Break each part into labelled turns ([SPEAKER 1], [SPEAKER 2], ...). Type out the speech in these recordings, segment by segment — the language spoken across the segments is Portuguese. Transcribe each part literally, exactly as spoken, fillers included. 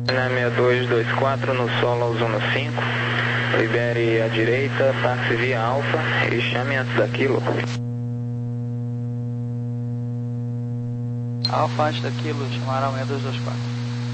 [SPEAKER 1] Na seis dois dois quatro no solo ao zona cinco, libere a direita, táxi via Alfa e chame antes da Kilo.
[SPEAKER 2] Alfa antes da Kilo, chamará o seis dois dois quatro.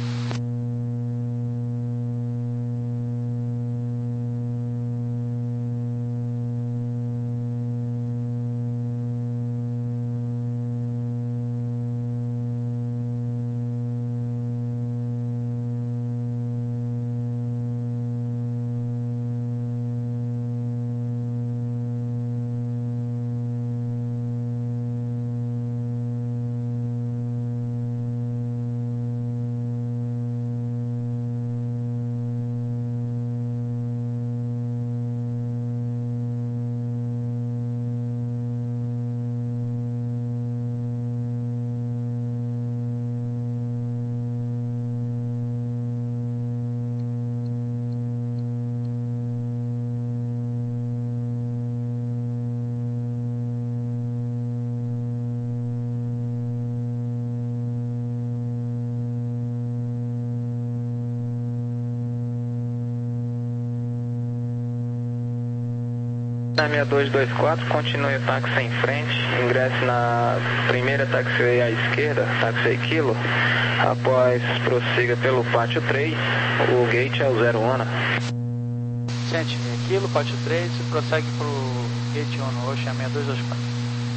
[SPEAKER 1] Na seis dois dois quatro, continue o táxi em frente, ingresse na primeira taxiway à esquerda, taxiway Kilo, após prossiga pelo pátio três, o gate é o zero um.
[SPEAKER 2] Gente, Kilo, pátio três, e prossegue para o gate um, Ocean seis dois dois quatro.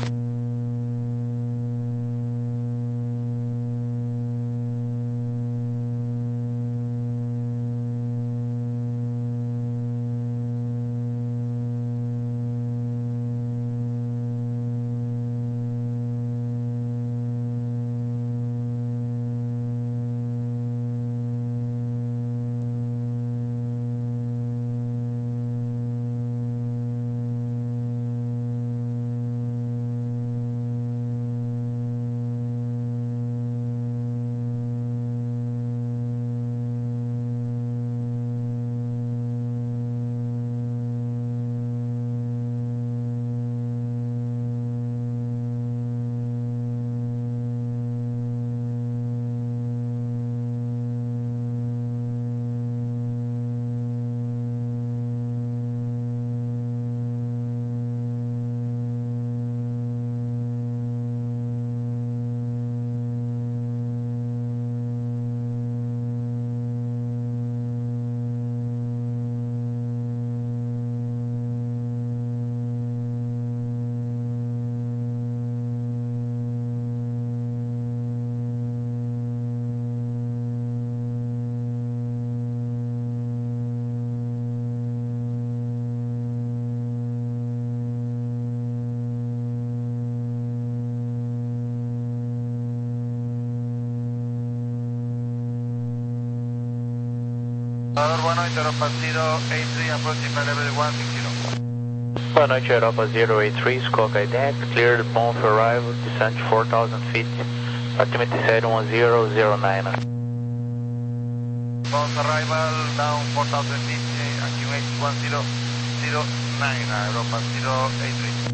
[SPEAKER 3] Boa noite, Europa zero eight three, approaching by level one sixty.
[SPEAKER 4] Boa noite, Europa zero eight three, Squawk I D E X, cleared bound for arrival, descent four thousand feet, altimeter seven one zero zero nine.
[SPEAKER 3] Bound arrival, down four thousand feet, altimeter one zero zero nine, Europa zero eight three.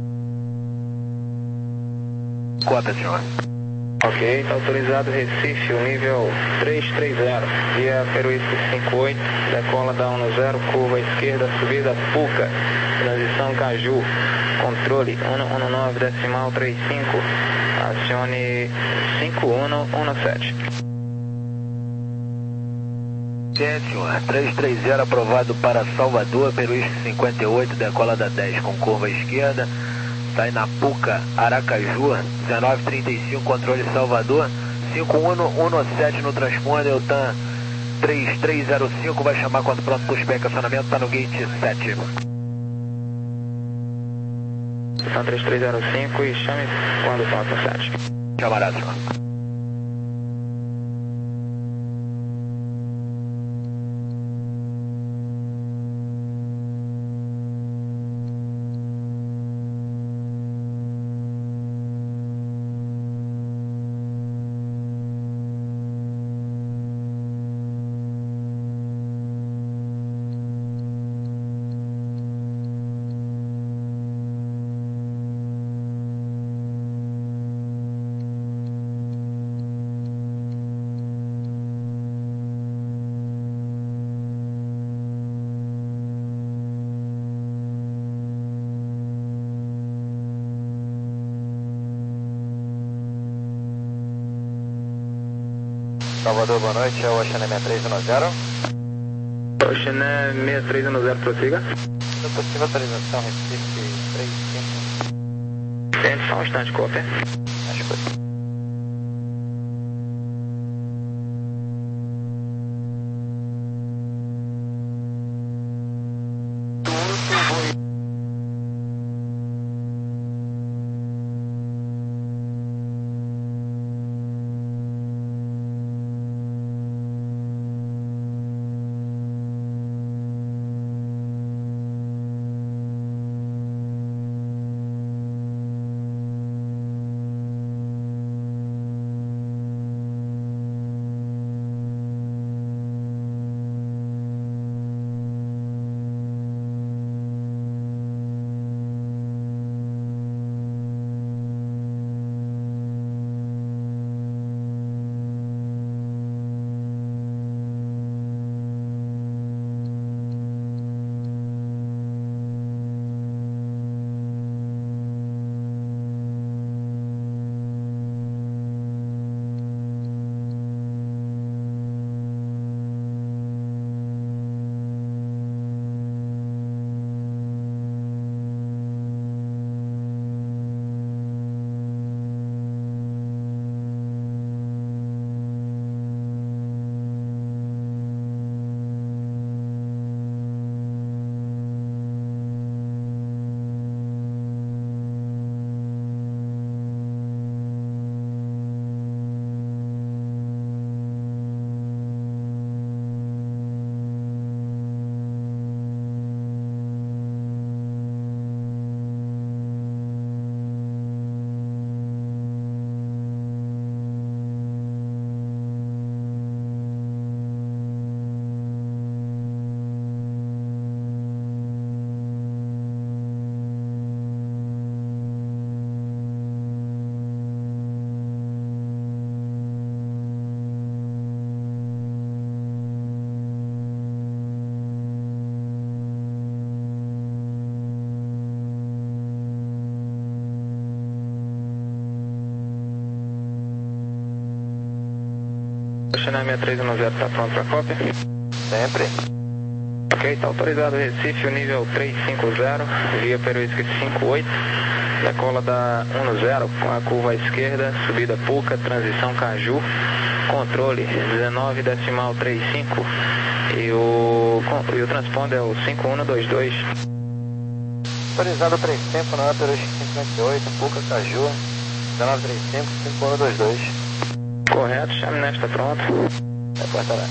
[SPEAKER 4] Copy, senhor.
[SPEAKER 1] Ok, está autorizado Recife, o nível três três zero, via Peruísco cinco oito, decola da um zero, curva esquerda, subida Puca, transição Caju, controle um um nove decimal trinta e cinco, acione cinco um um sete.
[SPEAKER 5] Sim, senhor, três três zero aprovado para Salvador, Peruísco cinquenta e oito, decola da dez com curva esquerda. Sai na Puca, Aracaju, dezenove trinta e cinco, controle Salvador, cinco um um sete no transponder, o T A M três três zero cinco, vai chamar quando pronto para o spec, acionamento está no gate sete.
[SPEAKER 1] Então três três zero cinco e chame quando pronto para sete.
[SPEAKER 5] Chamará, senhor. Salvador, boa noite, é o Oceané seis três um zero.
[SPEAKER 1] Oceané seis três um zero, prossiga.
[SPEAKER 5] É possível autorização Recife três cinco.
[SPEAKER 1] Sente só um instante, cópia.
[SPEAKER 5] Acho que
[SPEAKER 1] Oceané seis três um zero, está pronto para cópia?
[SPEAKER 5] sempre.
[SPEAKER 1] Ok, está autorizado Recife, o nível trezentos e cinquenta, via Peruísca cinquenta e oito, decola da dez com a curva à esquerda, subida Puca, transição Caju, controle dezenove decimal trinta e cinco e o, e o transponder é o cinco um dois dois.
[SPEAKER 5] Autorizado três cinco, não é Peruísca cinquenta e oito, Puca, Caju, dezenove trinta e cinco, cinco um dois dois.
[SPEAKER 1] Correto, chame nesta pronto.
[SPEAKER 5] Reportará.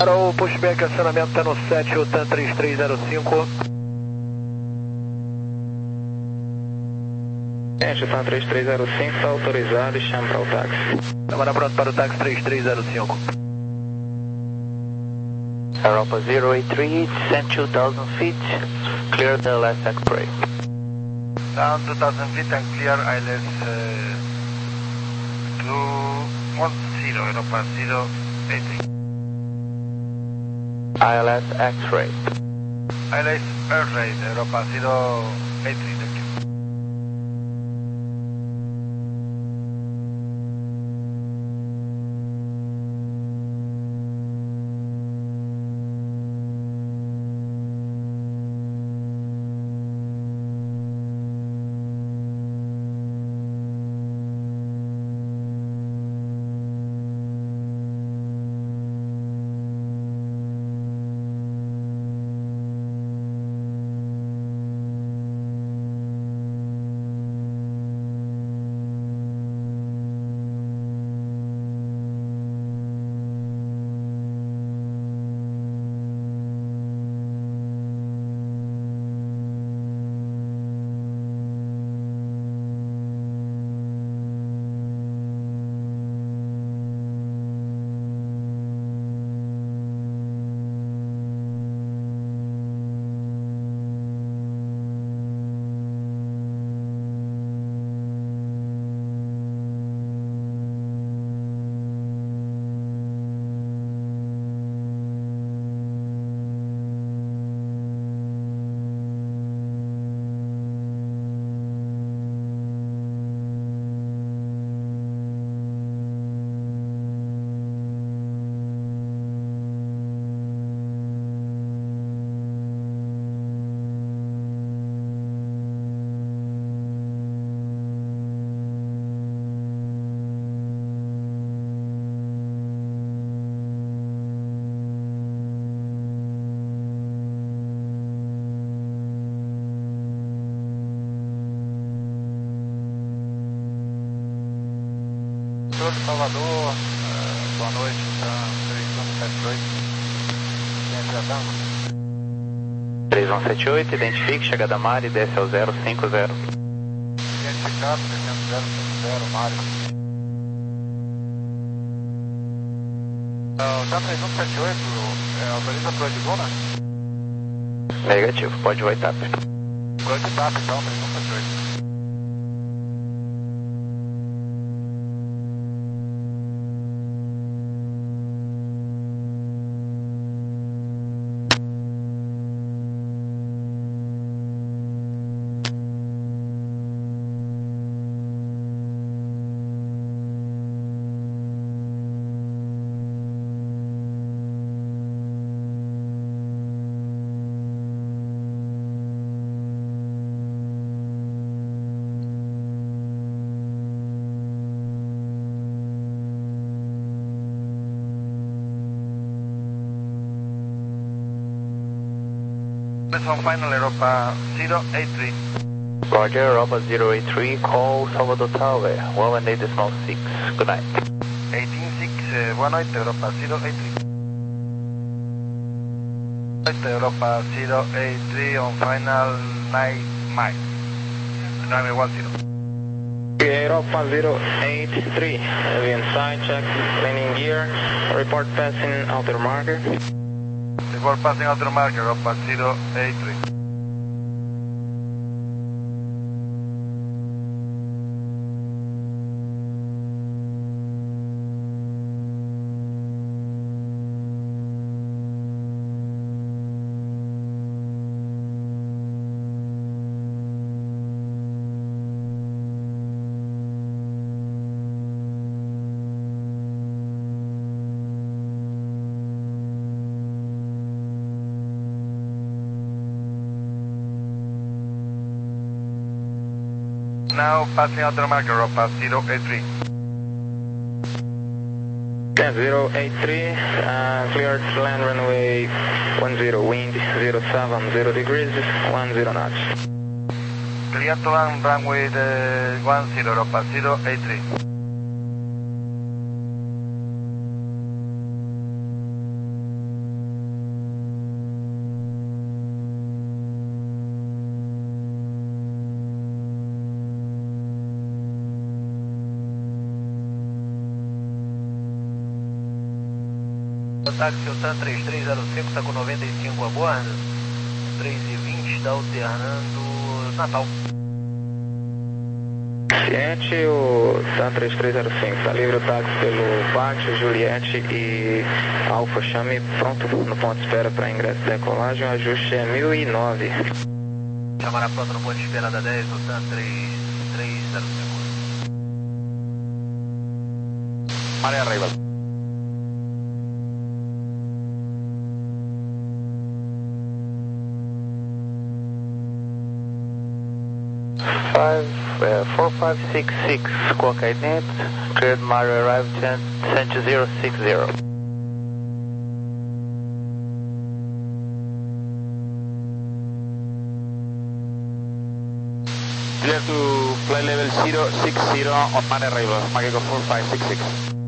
[SPEAKER 5] Para o pushback, acionamento está no sete, o TAM três três zero cinco.
[SPEAKER 1] Gente, o TAM três três zero cinco está autorizado e chama para o táxi.
[SPEAKER 5] Câmara pronto para o táxi três três zero cinco.
[SPEAKER 4] Europa zero eight three, descend two thousand feet, clear the last X-ray.
[SPEAKER 3] Down two thousand feet and clear I L S uh, two one zero, Europa zero eight three.
[SPEAKER 4] I L S X-ray.
[SPEAKER 3] I L S Air Raid, Europa zero eight three, thank you. Salvador, uh, boa noite, tá três um sete oito,
[SPEAKER 4] três um sete oito, identifique, chegada Mari, desce ao zero cinco zero.
[SPEAKER 3] identificado, descendo zero cinco zero, Mário. Uh, tá três um sete oito, é, autoriza pro Edguna?
[SPEAKER 4] Negativo, pode voar TAP.
[SPEAKER 3] Pro TAP, então, três um sete oito. From final Europa zero eight three.
[SPEAKER 4] Roger, Europa zero eight three, call Salvador Tower, one one eight decimal six, good night.
[SPEAKER 3] eighteen six, uh, boa noite, Europa zero eight three. Europa zero eight three on final nine mile, nine one zero.
[SPEAKER 1] Europa zero eight three, heavy inside, check landing gear, report passing outer marker.
[SPEAKER 3] Report passing outer marker, Europa zero eight three. Now passing outer marker, Europa zero eight three.
[SPEAKER 1] Yeah, zero eight three, uh, cleared to land runway one zero, wind zero seven, zero degrees, one zero knots.
[SPEAKER 3] Clear to land runway the one zero, Europa zero eight three.
[SPEAKER 5] O táxi TAM três três zero cinco está com noventa e cinco a bordo. três e vinte está alternando Natal.
[SPEAKER 1] Ciente, o TAM três três zero cinco, está livre o táxi pelo Pátio, Juliette e Alfa. Chame pronto no ponto de espera para ingresso e decolagem, o ajuste é mil e nove.
[SPEAKER 5] Chamará pronto no ponto de espera da dez, o TAM três três zero cinco.
[SPEAKER 3] Maré arriba.
[SPEAKER 4] Five, uh, four five six six, squawk ident, cleared Mario arrived descent to zero six zero.
[SPEAKER 3] Clear to flight level zero six zero on Maré arriba, Mageco four five six six.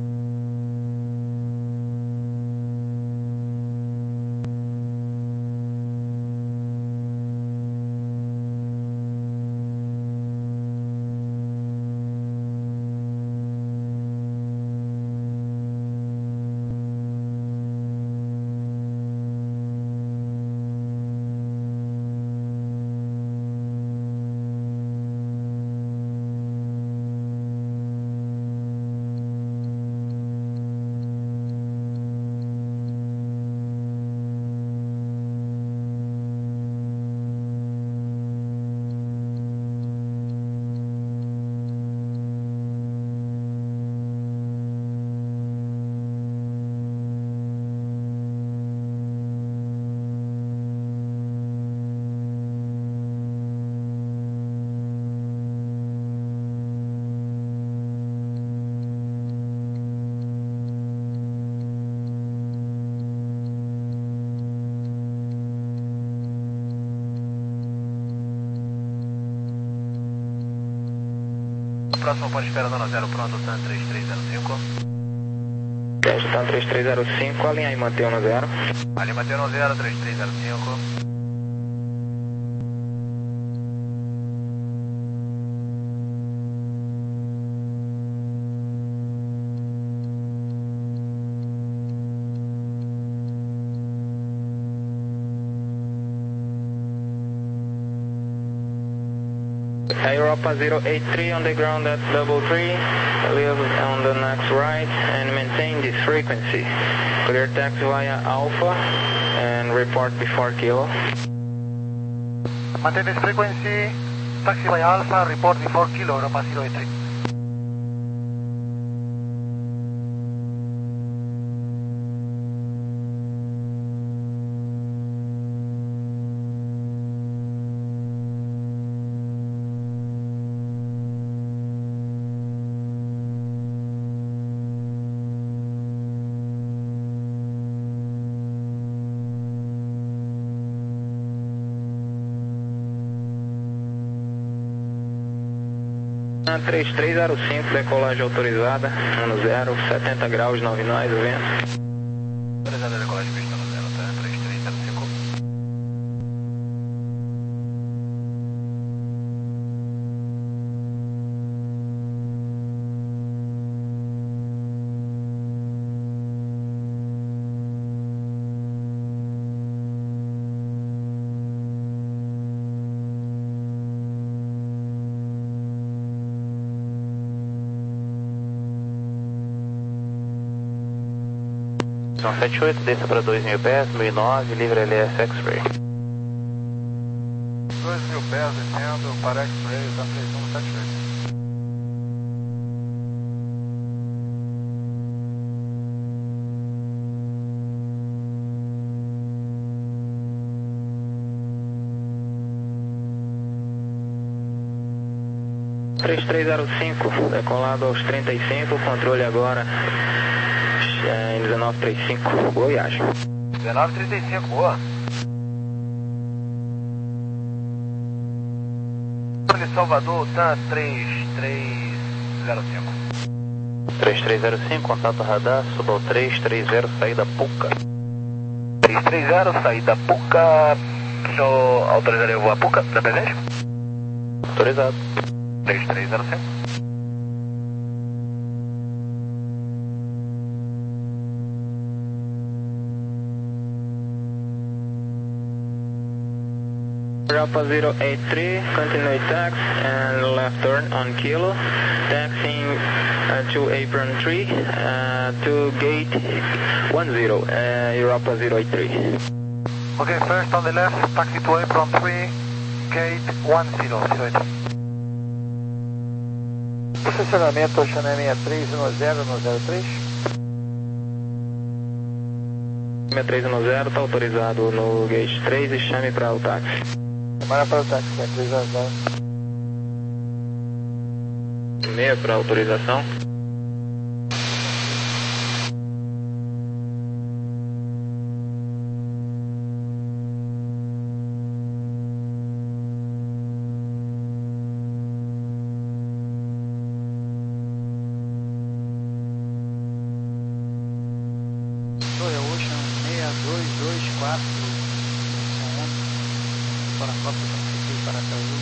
[SPEAKER 5] Próximo ponto de espera, zona zero, pronto, TAM três três zero cinco.
[SPEAKER 1] Teste TAM três três zero cinco, alinhar e manter no zero.
[SPEAKER 5] Ali mantendo no zero, três três zero cinco.
[SPEAKER 1] Europa zero eight three on the ground at double three, leave on the next right and maintain this frequency. Clear taxi via Alpha and report before kilo.
[SPEAKER 5] Maintain this frequency, taxi via Alpha, report before kilo, Europa zero eight three.
[SPEAKER 1] três três zero cinco, decolagem autorizada, no zero, setenta graus, nove nós, o vento.
[SPEAKER 5] Autorizada decolagem pista no zero, tá? três três zero cinco.
[SPEAKER 4] setenta e oito, desça para dois mil pés, mil e nove, livre L S X-Ray.
[SPEAKER 3] dois mil pés, descendo para X-Ray, TAM três um sete oito.
[SPEAKER 1] três três zero cinco, decolado aos trinta e cinco, controle agora em dezenove trinta e cinco, boa viagem.
[SPEAKER 5] dezenove trinta e cinco, boa. Salvador, TAM três três zero cinco.
[SPEAKER 4] três três zero cinco, contato radar, suba ao três três zero, saída Puca.
[SPEAKER 5] três três zero, saída Puca. O senhor autorizaria o voo a Puca, da presente?
[SPEAKER 4] Autorizado.
[SPEAKER 5] três três zero cinco.
[SPEAKER 1] Europa zero eight three, continue taxi and left turn on Kilo, taxiing uh, to apron three, uh, to gate one zero, uh, Europa zero eight three.
[SPEAKER 3] Okay, first on the left, taxi to apron three, gate one zero, zero eight.
[SPEAKER 2] Estacionamento Oceané sessenta e três no zero no zero três.
[SPEAKER 1] sessenta e três no zero, está autorizado no gate três e chame para o táxi.
[SPEAKER 2] Chama para o táxi, sessenta e três no zero.
[SPEAKER 1] Meia para autorização.
[SPEAKER 2] Torre Ocean seis dois dois quatro, para a cópia para Aracaju.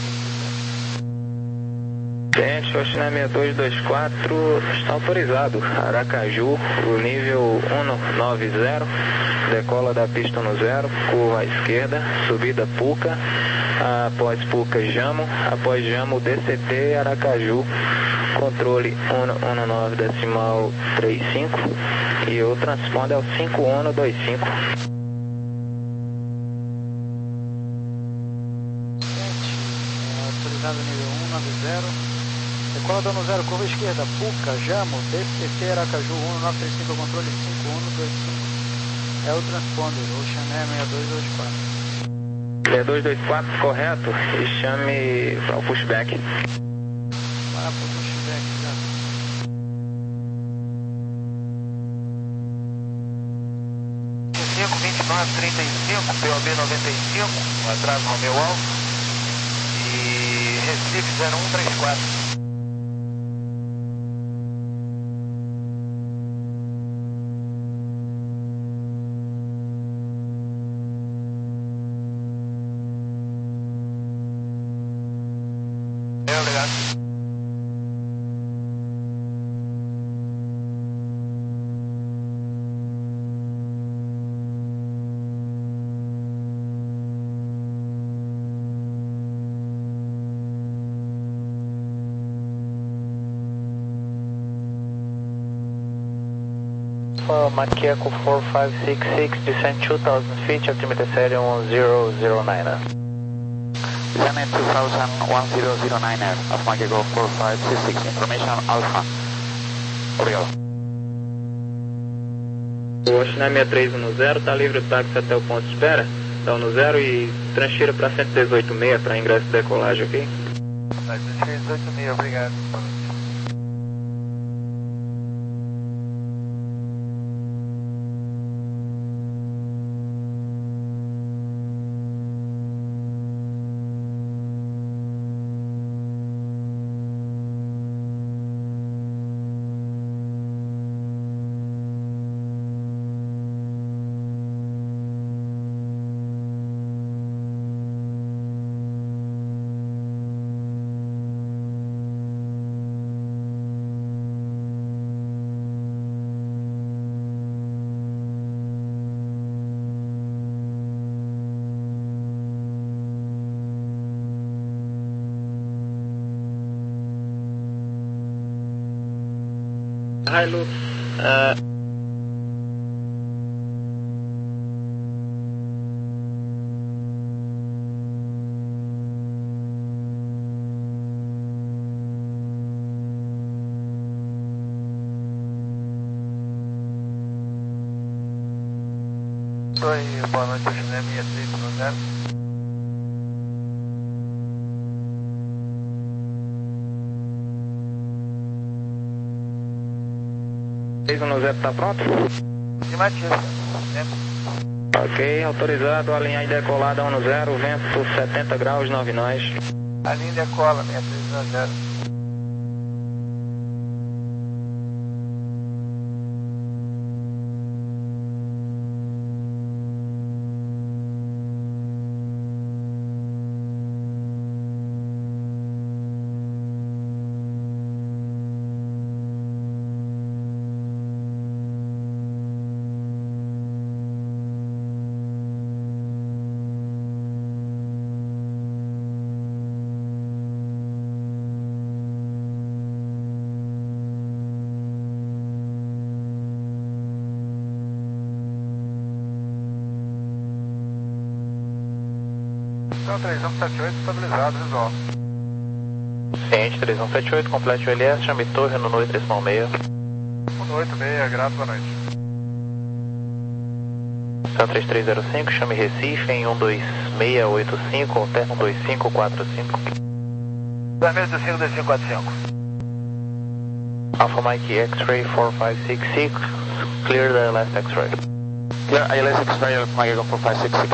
[SPEAKER 1] Cliente, Ocean sessenta e dois dois quatro, está autorizado. Aracaju, o nível cento e noventa, decola da pista no zero, curva à esquerda, subida Puca, após Puca Jamo, após Jamo D C T Aracaju, controle cento e nove decimal trinta e cinco e o transponder é o cinco um dois cinco.
[SPEAKER 2] Autorizado nível cento e noventa, decola dando zero, curva esquerda, Puca, Jamo, D C T Aracaju, cento e nove trinta e cinco, controle cinco um dois cinco, é o transponder, Oceané sessenta e dois dois quatro.
[SPEAKER 1] sessenta e dois dois quatro, correto, e chame para o pushback.
[SPEAKER 2] Para o pushback, já.
[SPEAKER 3] cinco vinte e nove trinta e cinco, P O B noventa e cinco, um atraso no meu alvo. E Recife zero um três quatro. É, obrigado.
[SPEAKER 4] Maquiaco four five six six, descent two thousand feet, altimeter série one zero zero nine.
[SPEAKER 6] Descent two thousand, one zero zero nine of Maquiaco four five six six, information Alpha. Obrigado.
[SPEAKER 1] O Oceané sessenta e três no zero, está livre o táxi até o ponto de espera, dá no zero e transfira para cento e dezoito seis para ingresso e decolagem, ok?
[SPEAKER 3] Tá, cento e dezoito mil, obrigado.
[SPEAKER 1] Hilux, uh,
[SPEAKER 3] Oi, boa noite, Oceané sessenta e três no zero.
[SPEAKER 1] seis um zero está pronto?
[SPEAKER 3] Afirmativo.
[SPEAKER 1] Ok, autorizado, alinhar e decolada um zero, vento setenta graus, nove nós.
[SPEAKER 3] A linha decola, sessenta e três no zero.
[SPEAKER 2] Então três um sete oito estabilizado, visual.
[SPEAKER 4] Ciente três um sete oito, complete o L S, chame torre no noite decimal meia.
[SPEAKER 2] um oito seis, grato, boa noite.
[SPEAKER 4] Céu três três zero cinco, chame Recife em um dois seis oito cinco, alterna um dois cinco quatro cinco.
[SPEAKER 5] dois seis oito cinco, dois cinco quatro cinco.
[SPEAKER 4] Alpha Mike X-Ray four five six six, clear the last X-Ray.
[SPEAKER 6] Clear I L S X-ray, Alpha Mike Eagle four five six six.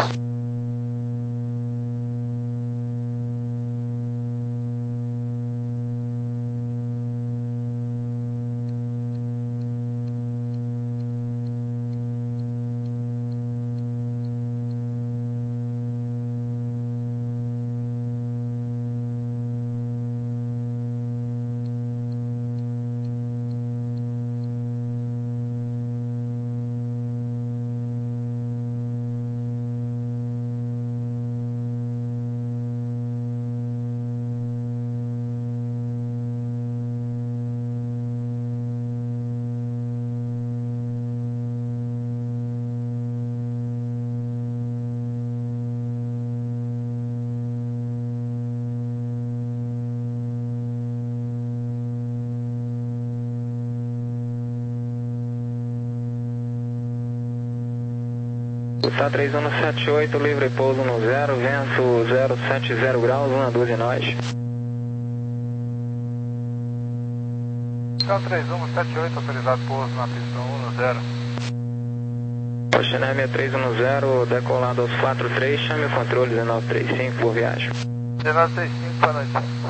[SPEAKER 1] Tá três um sete oito, livre pouso no zero, vento zero sete zero graus, uma dúzia e nós.
[SPEAKER 2] Então três um sete oito, autorizado pouso na pista um no zero.
[SPEAKER 1] Oceanéia três um zero, decolado aos quatro três, chame o controle dezenove trinta e cinco, por viagem.
[SPEAKER 2] dezenove trinta e cinco, boa noite.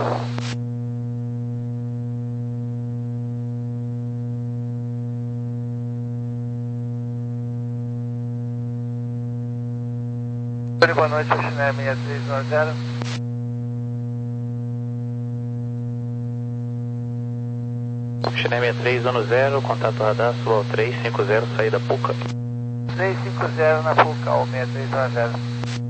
[SPEAKER 2] Boa noite, Oceanéia seis três nove zero.
[SPEAKER 4] Oceanéia três um zero, contato radar, sul três cinco zero, saída Puca.
[SPEAKER 2] três cinco zero na Puca, ou seis três nove zero.